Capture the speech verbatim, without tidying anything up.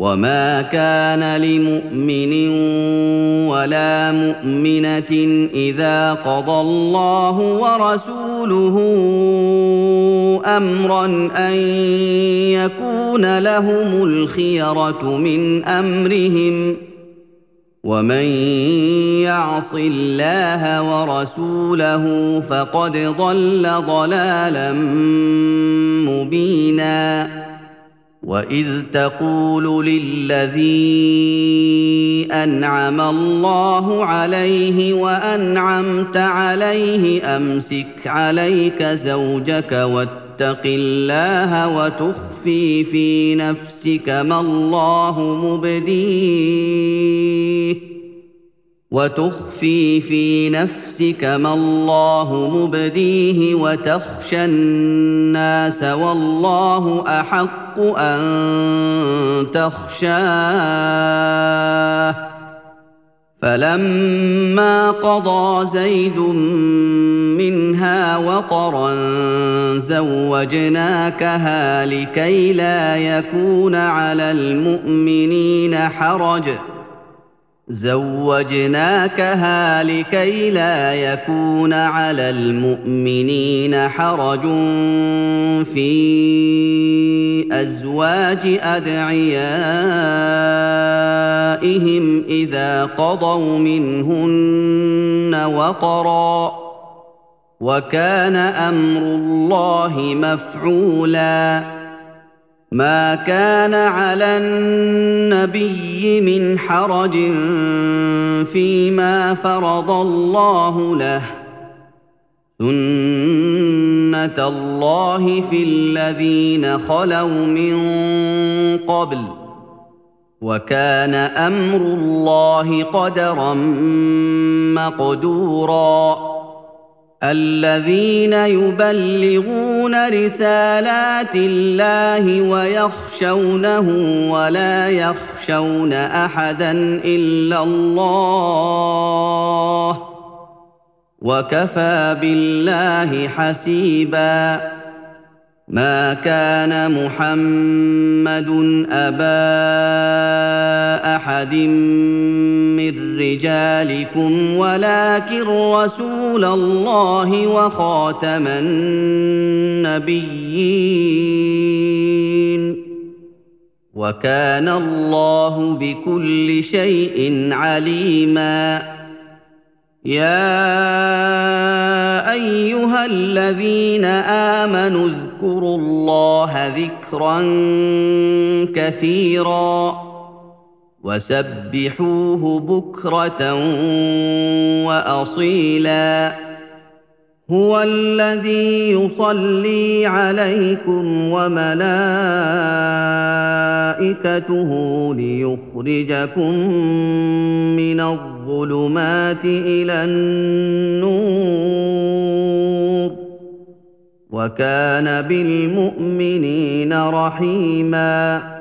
وما كان لمؤمن ولا مؤمنة إذا قضى الله ورسوله أمرا أن يكون لهم الخيرة من أمرهم ومن يعص الله ورسوله فقد ضل ضلالا مبينا وإذ تقول للذي أنعم الله عليه وأنعمت عليه أمسك عليك زوجك واتق الله وتخفي في نفسك ما الله مبديه وتخفي في نفسك ما الله مبديه وتخشى الناس والله أحق أن تخشاه فلما قضى زيد منها وطرا زوجناكها لكي لا يكون على المؤمنين حرج زوجناكها لكي لا يكون على المؤمنين حرج في أزواج أدعيائهم إذا قضوا منهن وطرا وكان أمر الله مفعولا ما كان على النبي من حرج فيما فرض الله له سنة الله في الذين خلوا من قبل وكان أمر الله قدرا مقدورا الذين يبلغون رسالات الله ويخشونه ولا يخشون أحدا إلا الله وكفى بالله حسيبا ما كان محمد أبا أحد من رجالكم ولكن رسول الله وخاتم النبيين وكان الله بكل شيء عليما يا أيها الذين آمنوا اذكروا الله ذكرا كثيرا وسبحوه بكرة وأصيلا هو الذي يصلي عليكم وملائكته ليخرجكم من الظلمات إلى النور وكان بالمؤمنين رحيماً